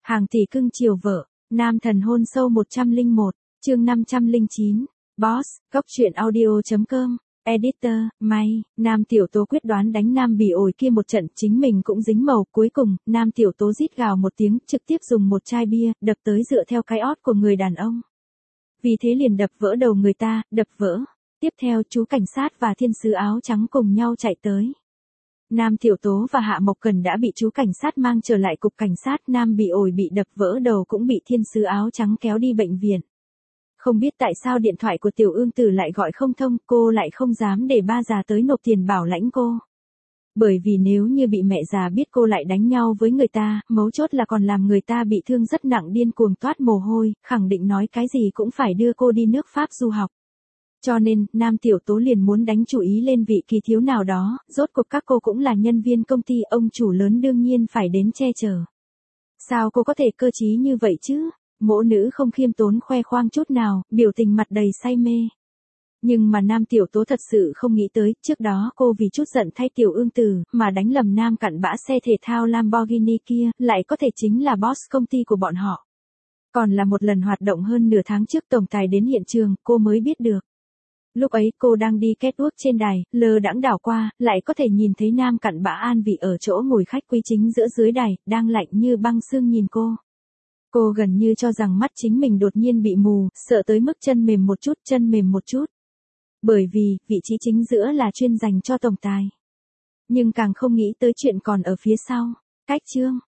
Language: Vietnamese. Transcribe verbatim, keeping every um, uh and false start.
Hàng tỷ cưng chiều vợ, nam thần hôn sâu một trăm lẻ một, chương năm trăm lẻ chín. Boss, góc truyện audio chấm com, editor, may, nam tiểu tố quyết đoán đánh nam bỉ ổi kia một trận, chính mình cũng dính màu, cuối cùng, nam tiểu tố rít gào một tiếng, trực tiếp dùng một chai bia, đập tới dựa theo cái ót của người đàn ông. Vì thế liền đập vỡ đầu người ta, đập vỡ. Tiếp theo chú cảnh sát và thiên sứ áo trắng cùng nhau chạy tới. Nam Tiểu Tố và Hạ Mộc Cần đã bị chú cảnh sát mang trở lại cục cảnh sát, nam bị ổi bị đập vỡ đầu cũng bị thiên sứ áo trắng kéo đi bệnh viện. Không biết tại sao điện thoại của Tiểu Ương Tử lại gọi không thông, cô lại không dám để ba già tới nộp tiền bảo lãnh cô. Bởi vì nếu như bị mẹ già biết cô lại đánh nhau với người ta, mấu chốt là còn làm người ta bị thương rất nặng, điên cuồng toát mồ hôi, khẳng định nói cái gì cũng phải đưa cô đi nước Pháp du học. Cho nên, Nam Tiểu Tố liền muốn đánh chủ ý lên vị kỳ thiếu nào đó, rốt cuộc các cô cũng là nhân viên công ty, ông chủ lớn đương nhiên phải đến che chở. Sao cô có thể cơ trí như vậy chứ? Mỗ nữ không khiêm tốn khoe khoang chút nào, biểu tình mặt đầy say mê. Nhưng mà Nam Tiểu Tố thật sự không nghĩ tới, trước đó cô vì chút giận thay Tiểu Ương Tử, mà đánh lầm nam cặn bã xe thể thao Lamborghini kia, lại có thể chính là boss công ty của bọn họ. Còn là một lần hoạt động hơn nửa tháng trước tổng tài đến hiện trường, cô mới biết được. Lúc ấy cô đang đi catwalk trên đài, lơ đãng đảo qua, lại có thể nhìn thấy nam cặn bã an vị ở chỗ ngồi khách quý chính giữa dưới đài, đang lạnh như băng xương nhìn cô. Cô gần như cho rằng mắt chính mình đột nhiên bị mù, sợ tới mức chân mềm một chút, chân mềm một chút. Bởi vì, vị trí chính giữa là chuyên dành cho tổng tài. Nhưng càng không nghĩ tới chuyện còn ở phía sau. Cách chương,